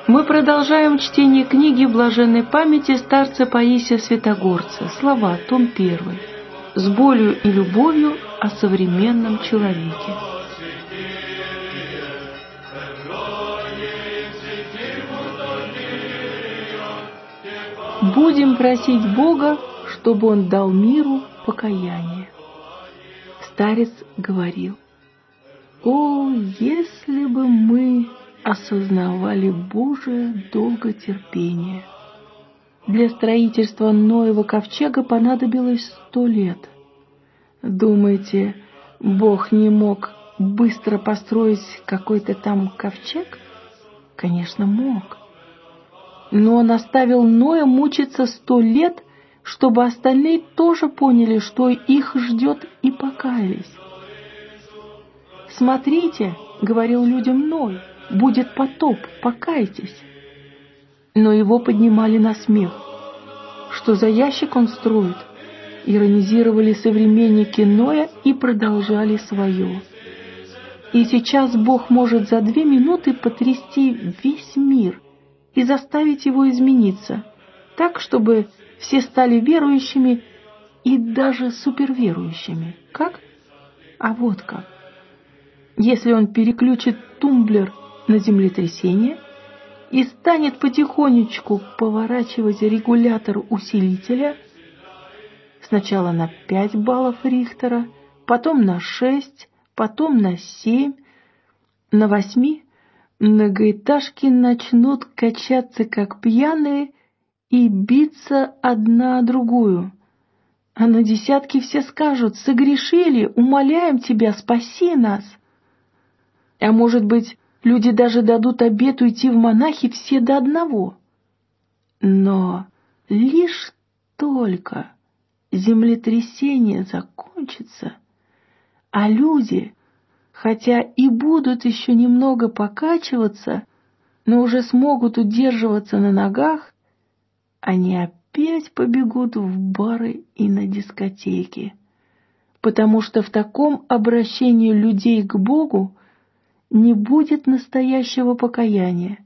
Мы продолжаем чтение книги блаженной памяти старца Паисия Святогорца. Слова, том 1. С болью и любовью о современном человеке. Будем просить Бога, чтобы Он дал миру покаяние. Старец говорил: «О, если бы мы осознавали Божие долготерпение! Для строительства Ноева ковчега понадобилось 100 лет. Думаете, Бог не мог быстро построить какой-то там ковчег? Конечно, мог. Но Он оставил Ноя мучиться 100 лет, чтобы остальные тоже поняли, что их ждет, и покаялись. «Смотрите, — говорил людям Ной, — будет потоп, покайтесь». Но его поднимали на смех. Что за ящик он строит? Иронизировали современники Ноя и продолжали свое. И сейчас Бог может за 2 минуты потрясти весь мир и заставить его измениться, так, чтобы все стали верующими и даже суперверующими. Как? А вот как. Если он переключит тумблер на землетрясение и станет потихонечку поворачивать регулятор усилителя, сначала на 5 баллов Рихтера, потом на 6, потом на 7, на 8, многоэтажки начнут качаться как пьяные и биться одна о другую. А на 10 все скажут: «Согрешили, умоляем тебя, спаси нас». А может быть, люди даже дадут обет уйти в монахи все до одного. Но лишь только землетрясение закончится, а люди, хотя и будут еще немного покачиваться, но уже смогут удерживаться на ногах, они опять побегут в бары и на дискотеки, потому что в таком обращении людей к Богу не будет настоящего покаяния.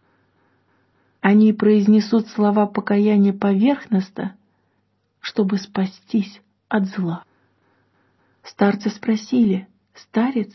Они произнесут слова покаяния поверхностно, чтобы спастись от зла. Старцы спросили: «Старец,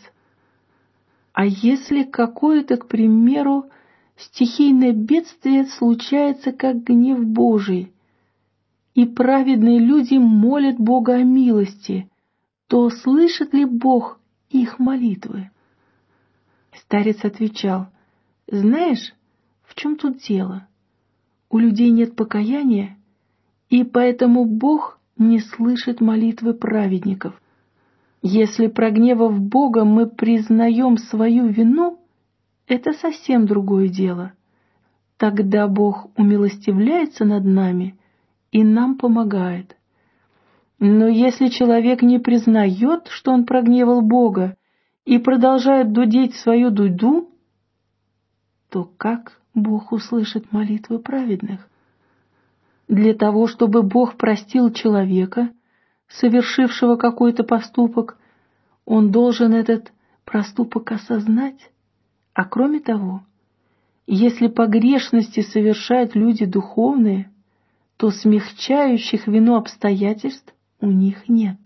а если какое-то, к примеру, стихийное бедствие случается, как гнев Божий, и праведные люди молят Бога о милости, то слышит ли Бог их молитвы?» Старец отвечал: «Знаешь, в чем тут дело? У людей нет покаяния, и поэтому Бог не слышит молитвы праведников. Если, прогневав Бога, мы признаем свою вину, это совсем другое дело. Тогда Бог умилостивляется над нами и нам помогает. Но если человек не признает, что он прогневал Бога, и продолжает дудеть свою дуду, то как Бог услышит молитвы праведных? Для того, чтобы Бог простил человека, совершившего какой-то поступок, он должен этот проступок осознать. А кроме того, если погрешности совершают люди духовные, то смягчающих вину обстоятельств у них нет.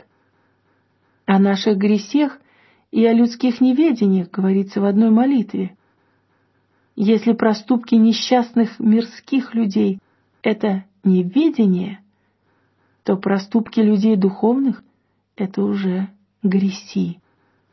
О наших грехах и о людских неведениях говорится в одной молитве. Если проступки несчастных мирских людей — это неведение, то проступки людей духовных — это уже греси.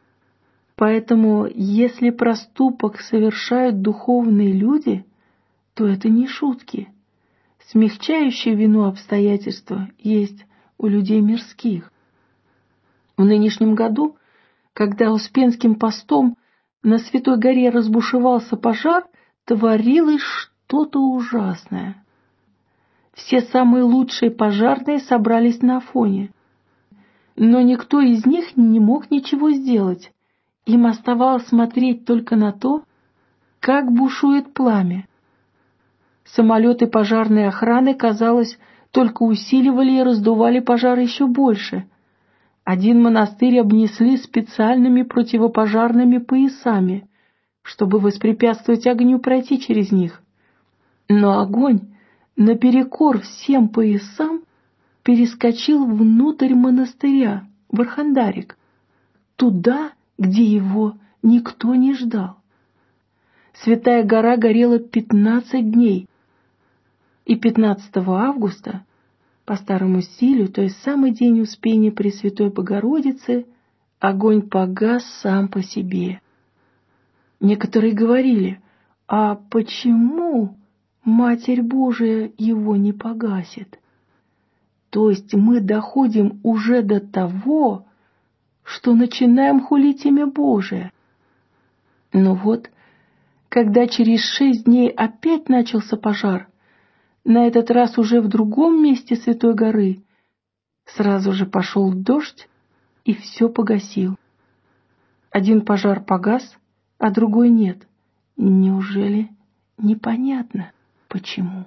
Поэтому, если проступок совершают духовные люди, то это не шутки. Смягчающие вину обстоятельства есть у людей мирских. В нынешнем году, когда Успенским постом на Святой горе разбушевался пожар, творилось что-то ужасное. Все самые лучшие пожарные собрались на Афоне, но никто из них не мог ничего сделать. Им оставалось смотреть только на то, как бушует пламя. Самолеты пожарной охраны, казалось, только усиливали и раздували пожар еще больше. Один монастырь обнесли специальными противопожарными поясами, чтобы воспрепятствовать огню пройти через них. Но огонь, наперекор всем поясам, перескочил внутрь монастыря, в Архандарик, туда, где его никто не ждал. Святая гора горела 15 дней, и 15 августа, по старому стилю, то есть самый день Успения Пресвятой Богородицы, огонь погас сам по себе. Некоторые говорили: а почему Матерь Божия его не погасит? То есть мы доходим уже до того, что начинаем хулить имя Божие. Но вот, когда через 6 дней опять начался пожар, на этот раз уже в другом месте Святой горы, сразу же пошел дождь и все погасил. Один пожар погас, а другой нет. Неужели непонятно, почему?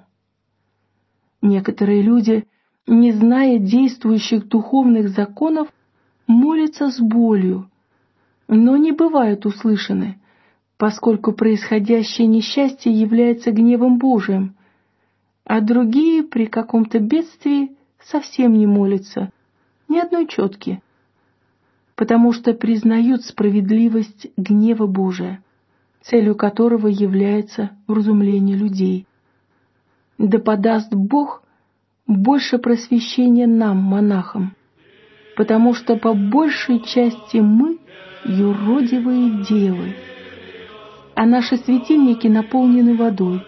Некоторые люди, не зная действующих духовных законов, молятся с болью, но не бывают услышаны, поскольку происходящее несчастье является гневом Божиим, а другие при каком-то бедствии совсем не молятся, ни одной четки, потому что признают справедливость гнева Божия, целью которого является вразумление людей. Да подаст Бог больше просвещения нам, монахам, потому что по большей части мы юродивые девы, а наши светильники наполнены водой.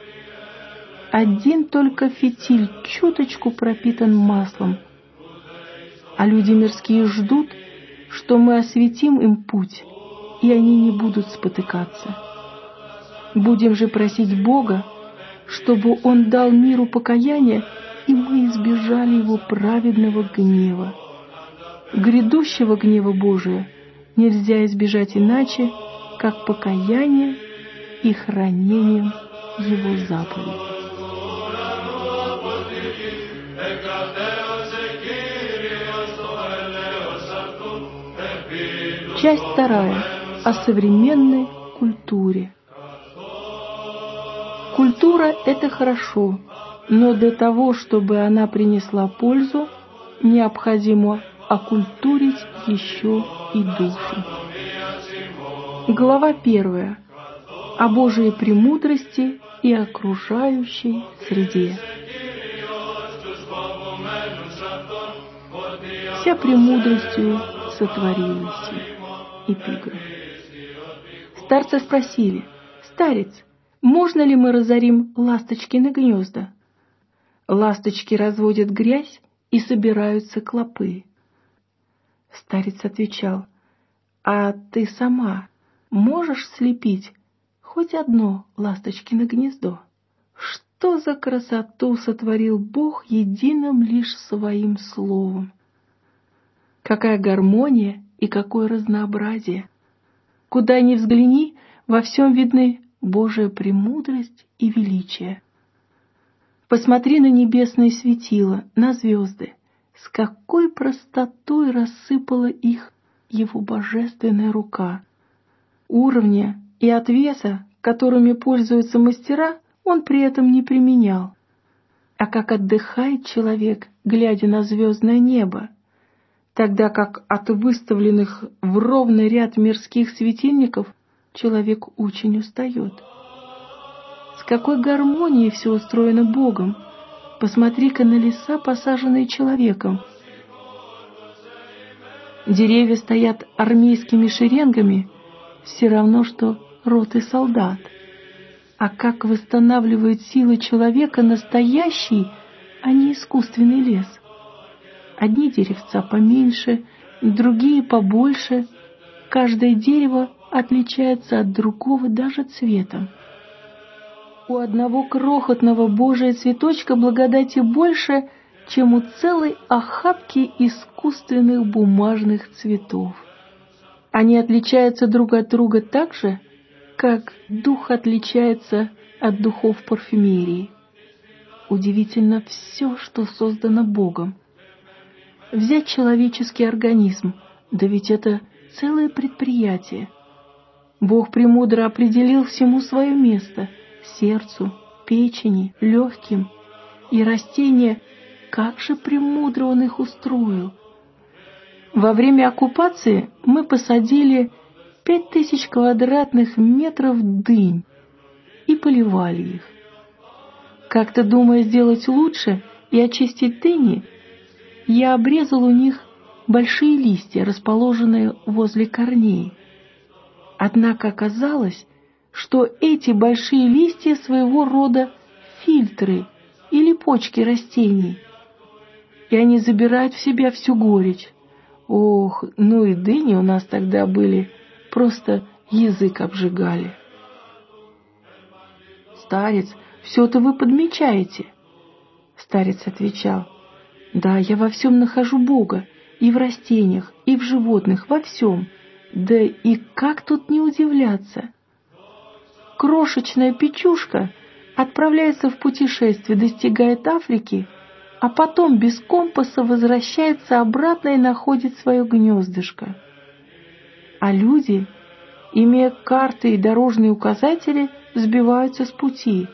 Один только фитиль чуточку пропитан маслом, а люди мирские ждут, что мы осветим им путь, и они не будут спотыкаться. Будем же просить Бога, чтобы Он дал миру покаяние, и мы избежали Его праведного гнева. Грядущего гнева Божия нельзя избежать иначе, как покаянием и хранением Его заповедей. Часть 2. О современной культуре. Культура – это хорошо, но для того, чтобы она принесла пользу, необходимо окультурить еще и душу. Глава 1. О Божией премудрости и окружающей среде. Вся премудростью сотворилась. Эпиграф. Старцы спросили: «Старец, можно ли мы разорим ласточкины гнезда?» Ласточки разводят грязь и собираются клопы. Старец отвечал: «А ты сама можешь слепить хоть одно ласточкино гнездо?» Что за красоту сотворил Бог единым лишь своим словом! Какая гармония и какое разнообразие! Куда ни взгляни, во всем видны Божия премудрость и величие. Посмотри на небесные светила, на звезды, с какой простотой рассыпала их Его божественная рука. Уровня и отвеса, которыми пользуются мастера, Он при этом не применял. А как отдыхает человек, глядя на звездное небо, тогда как от выставленных в ровный ряд мирских светильников человек очень устает. С какой гармонией все устроено Богом! Посмотри-ка на леса, посаженные человеком. Деревья стоят армейскими шеренгами, все равно, что роты солдат. А как восстанавливает силы человека настоящий, а не искусственный лес? Одни деревца поменьше, другие побольше. Каждое дерево отличается от другого даже цветом. У одного крохотного Божия цветочка благодати больше, чем у целой охапки искусственных бумажных цветов. Они отличаются друг от друга так же, как дух отличается от духов парфюмерии. Удивительно все, что создано Богом. Взять человеческий организм, да ведь это целое предприятие. Бог премудро определил всему свое место — сердцу, печени, легким. И растения, как же премудро он их устроил. Во время оккупации мы посадили 5000 квадратных метров дынь и поливали их. Как-то, думая сделать лучше и очистить дыни, я обрезал у них большие листья, расположенные возле корней. Однако оказалось, что эти большие листья своего рода фильтры или почки растений, и они забирают в себя всю горечь. Ох, ну и дыни у нас тогда были, просто язык обжигали. «Старец, все это вы подмечаете?» Старец отвечал: «Да, я во всем нахожу Бога, и в растениях, и в животных, во всем. Да и как тут не удивляться? Крошечная печушка отправляется в путешествие, достигает Африки, а потом без компаса возвращается обратно и находит свое гнездышко. А люди, имея карты и дорожные указатели, сбиваются с пути.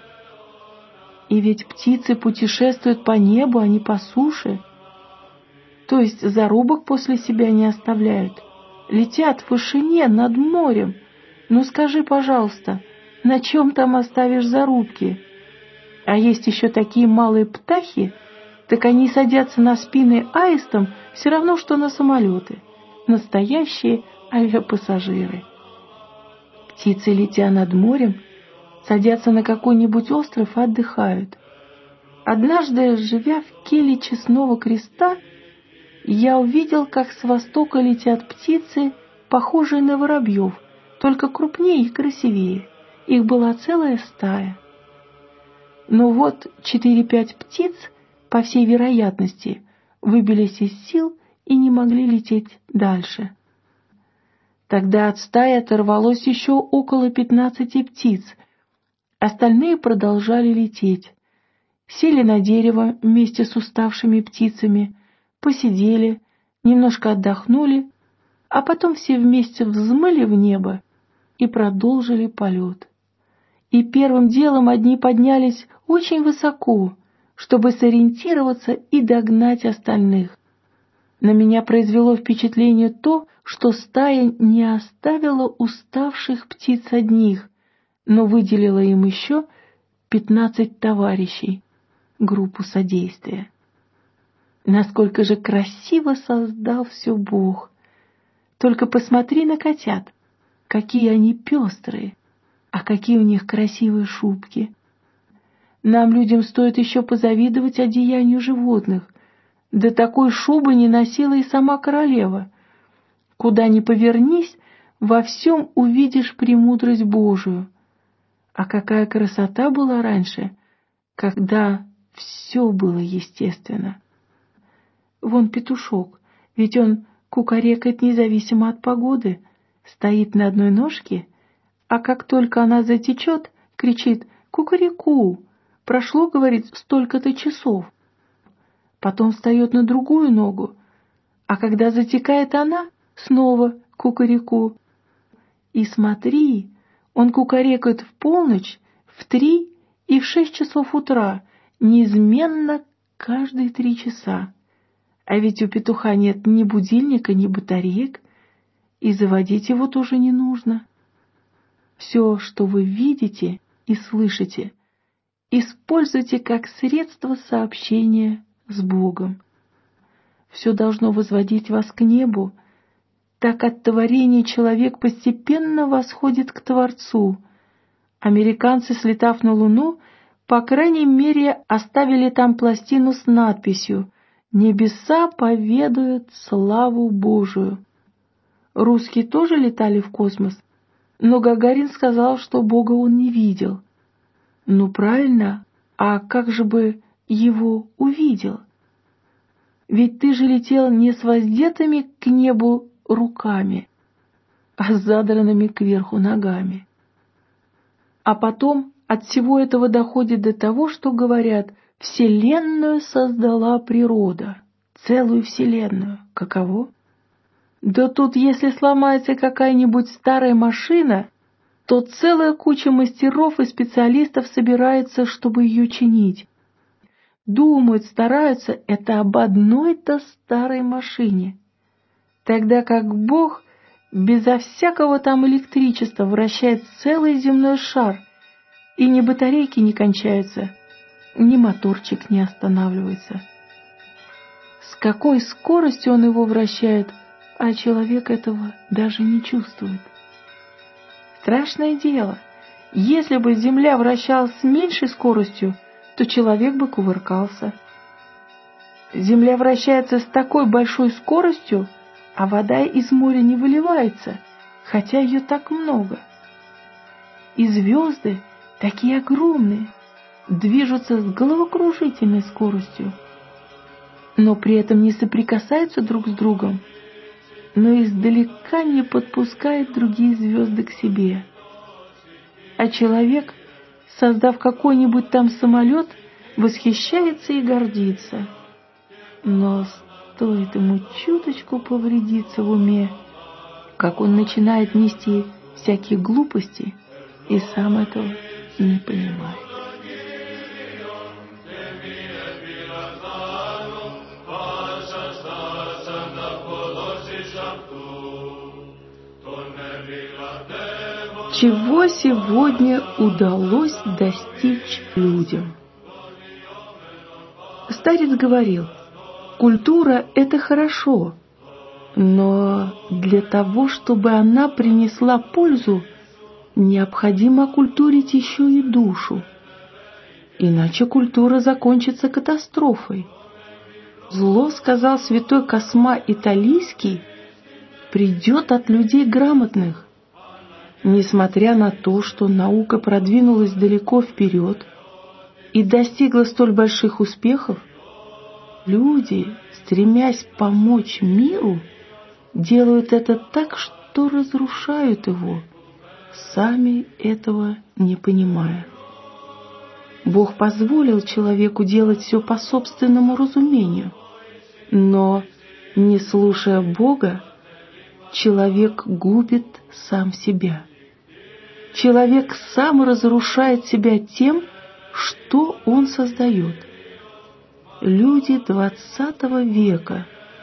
И ведь птицы путешествуют по небу, а не по суше. То есть зарубок после себя не оставляют. Летят в вышине над морем. Ну скажи, пожалуйста, на чем там оставишь зарубки? А есть еще такие малые птахи, так они садятся на спины аистам все равно, что на самолеты. Настоящие авиапассажиры. Птицы, летя над морем, садятся на какой-нибудь остров и отдыхают. Однажды, живя в келье Честного Креста, я увидел, как с востока летят птицы, похожие на воробьев, только крупнее и красивее. Их была целая стая. Но вот 4-5 птиц, по всей вероятности, выбились из сил и не могли лететь дальше. Тогда от стаи оторвалось еще около 15 птиц. Остальные продолжали лететь. Сели на дерево вместе с уставшими птицами, посидели, немножко отдохнули, а потом все вместе взмыли в небо и продолжили полет. И первым делом одни поднялись очень высоко, чтобы сориентироваться и догнать остальных. На меня произвело впечатление то, что стая не оставила уставших птиц одних, но выделила им еще 15 товарищей, группу содействия. Насколько же красиво создал все Бог! Только посмотри на котят, какие они пестрые, а какие у них красивые шубки. Нам, людям, стоит еще позавидовать одеянию животных. Да такой шубы не носила и сама королева. Куда ни повернись, во всем увидишь премудрость Божию. А какая красота была раньше, когда все было естественно. Вон петушок, ведь он кукарекает независимо от погоды, стоит на одной ножке, а как только она затечет, кричит «Кукареку!», прошло, говорит, столько-то часов. Потом встает на другую ногу, а когда затекает она, снова кукареку. И смотри, он кукарекает в полночь, в 3 и в 6 часов утра, неизменно каждые 3 часа. А ведь у петуха нет ни будильника, ни батареек, и заводить его тоже не нужно. Все, что вы видите и слышите, используйте как средство сообщения с Богом. Все должно возводить вас к небу. Так от творения человек постепенно восходит к Творцу. Американцы, слетав на Луну, по крайней мере, оставили там пластину с надписью «Небеса поведают славу Божию». Русские тоже летали в космос, но Гагарин сказал, что Бога он не видел. Ну правильно, а как же бы его увидел? Ведь ты же летел не с воздетыми к небу руками, а с задранными кверху ногами. А потом от всего этого доходит до того, что говорят: Вселенную создала природа, целую Вселенную. Каково? Да тут, если сломается какая-нибудь старая машина, то целая куча мастеров и специалистов собирается, чтобы ее чинить. Думают, стараются это об одной-то старой машине. Тогда как Бог безо всякого там электричества вращает целый земной шар, и ни батарейки не кончаются, ни моторчик не останавливается. С какой скоростью он его вращает, а человек этого даже не чувствует. Страшное дело, если бы Земля вращалась с меньшей скоростью, то человек бы кувыркался. Земля вращается с такой большой скоростью, а вода из моря не выливается, хотя ее так много. И звезды, такие огромные, движутся с головокружительной скоростью, но при этом не соприкасаются друг с другом, но издалека не подпускает другие звезды к себе. А человек, создав какой-нибудь там самолет, восхищается и гордится. Но стоит ему чуточку повредиться в уме, как он начинает нести всякие глупости и сам этого не понимает. Чего сегодня удалось достичь людям? Старец говорил, культура – это хорошо, но для того, чтобы она принесла пользу, необходимо окультурить еще и душу. Иначе культура закончится катастрофой. Зло, сказал святой Косма Италийский, придет от людей грамотных. Несмотря на то, что наука продвинулась далеко вперед и достигла столь больших успехов, люди, стремясь помочь миру, делают это так, что разрушают его, сами этого не понимая. Бог позволил человеку делать все по собственному разумению, но, не слушая Бога, человек губит сам себя. Человек сам разрушает себя тем, что он создает. Люди XX века,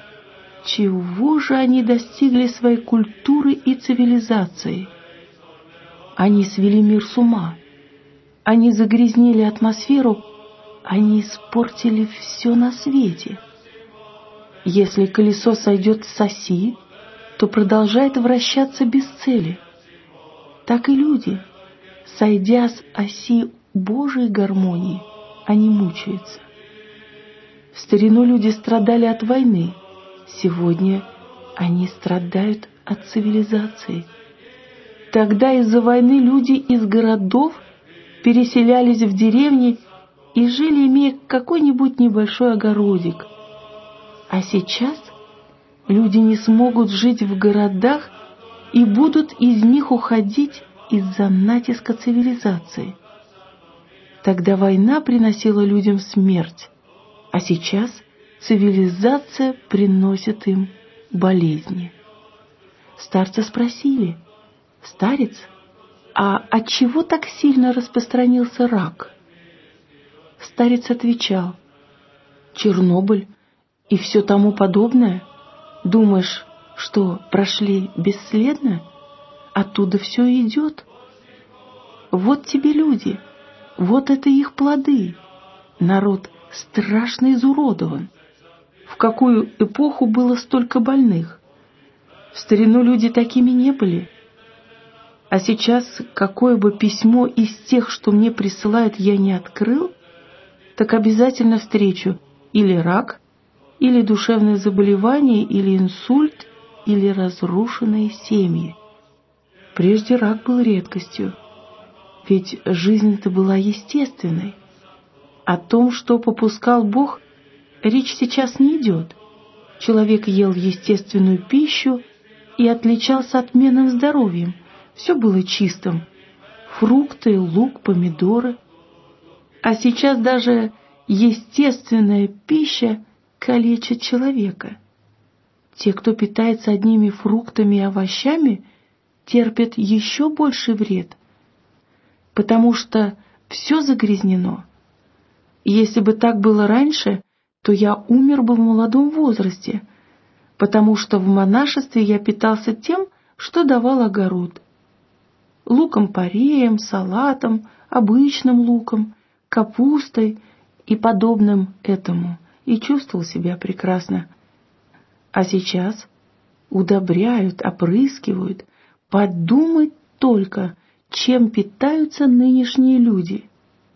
чего же они достигли своей культуры и цивилизации? Они свели мир с ума, они загрязнили атмосферу, они испортили все на свете. Если колесо сойдет с оси, то продолжает вращаться без цели. Так и люди, сойдя с оси Божьей гармонии, они мучаются. В старину люди страдали от войны, сегодня они страдают от цивилизации. Тогда из-за войны люди из городов переселялись в деревни и жили, имея какой-нибудь небольшой огородик. А сейчас люди не смогут жить в городах и будут из них уходить из-за натиска цивилизации. Тогда война приносила людям смерть, а сейчас цивилизация приносит им болезни. Старца спросили: «Старец, а от чего так сильно распространился рак?» Старец отвечал: «Чернобыль и все тому подобное. Думаешь, что прошли бесследно? Оттуда все идет. Вот тебе люди, вот это их плоды. Народ страшно изуродован. В какую эпоху было столько больных? В старину люди такими не были. А сейчас, какое бы письмо из тех, что мне присылают, я не открыл, так обязательно встречу или рак, или душевное заболевание, или инсульт, или разрушенные семьи. Прежде рак был редкостью, ведь жизнь-то была естественной. О том, что попускал Бог, речь сейчас не идет. Человек ел естественную пищу и отличался отменным здоровьем. Все было чистым. Фрукты, лук, помидоры. А сейчас даже естественная пища калечит человека. Те, кто питается одними фруктами и овощами, терпят еще больший вред, потому что все загрязнено. Если бы так было раньше, то я умер бы в молодом возрасте, потому что в монашестве я питался тем, что давал огород. Луком-пореем, салатом, обычным луком, капустой и подобным этому, и чувствовал себя прекрасно. А сейчас удобряют, опрыскивают. Подумать только, чем питаются нынешние люди.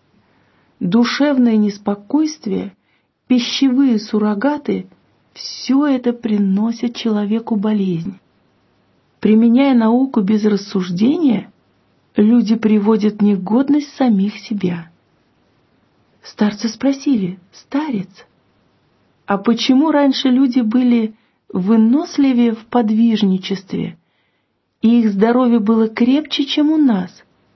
Душевное неспокойствие, пищевые суррогаты – все это приносит человеку болезнь. Применяя науку без рассуждения, люди приводят в негодность самих себя. Старцы спросили: «Старец, а почему раньше люди были выносливее в подвижничестве, и их здоровье было крепче, чем у нас?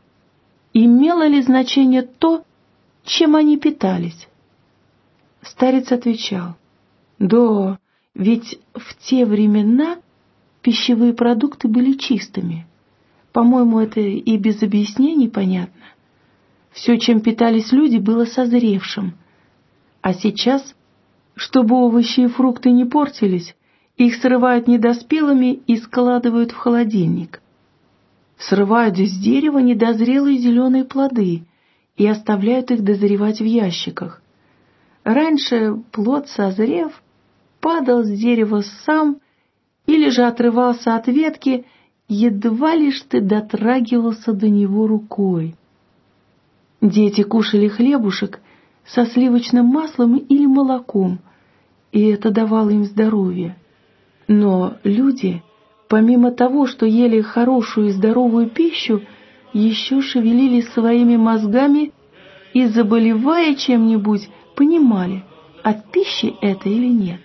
Имело ли значение то, чем они питались?» Старец отвечал: «Да, ведь в те времена пищевые продукты были чистыми. По-моему, это и без объяснений понятно. Все, чем питались люди, было созревшим. А сейчас, чтобы овощи и фрукты не портились, их срывают недоспелыми и складывают в холодильник. Срывают с дерева недозрелые зеленые плоды и оставляют их дозревать в ящиках. Раньше плод, созрев, падал с дерева сам или же отрывался от ветки, едва лишь ты дотрагивался до него рукой. Дети кушали хлебушек со сливочным маслом или молоком, и это давало им здоровье. Но люди, помимо того, что ели хорошую и здоровую пищу, еще шевелили своими мозгами и, заболевая чем-нибудь, понимали, от пищи это или нет.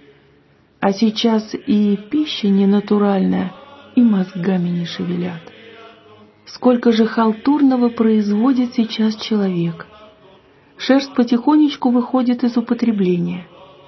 А сейчас и пища ненатуральная, и мозгами не шевелят. Сколько же халтурного производит сейчас человек. Шерсть потихонечку выходит из употребления.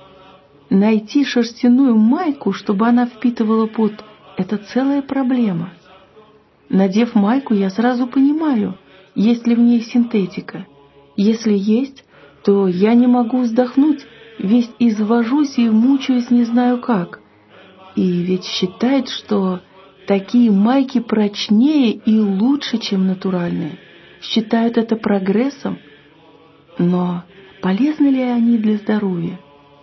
Найти шерстяную майку, чтобы она впитывала пот, это целая проблема. Надев майку, я сразу понимаю, есть ли в ней синтетика. Если есть, то я не могу вздохнуть, весь извожусь и мучаюсь не знаю как. И ведь считают, что такие майки прочнее и лучше, чем натуральные. Считают это прогрессом. Но полезны ли они для здоровья?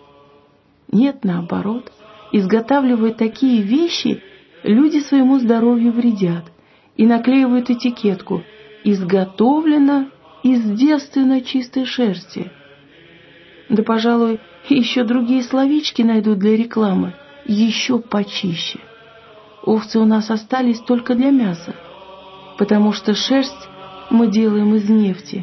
Нет, наоборот. Изготавливая такие вещи, люди своему здоровью вредят и наклеивают этикетку «Изготовлено из девственно чистой шерсти». Да, пожалуй, еще другие словечки найдут для рекламы, еще почище. Овцы у нас остались только для мяса, потому что шерсть мы делаем из нефти.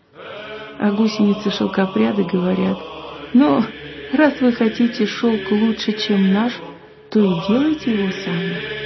А гусеницы-шелкопряды говорят: «Ну, раз вы хотите шелк лучше, чем наш, то и делайте его сами».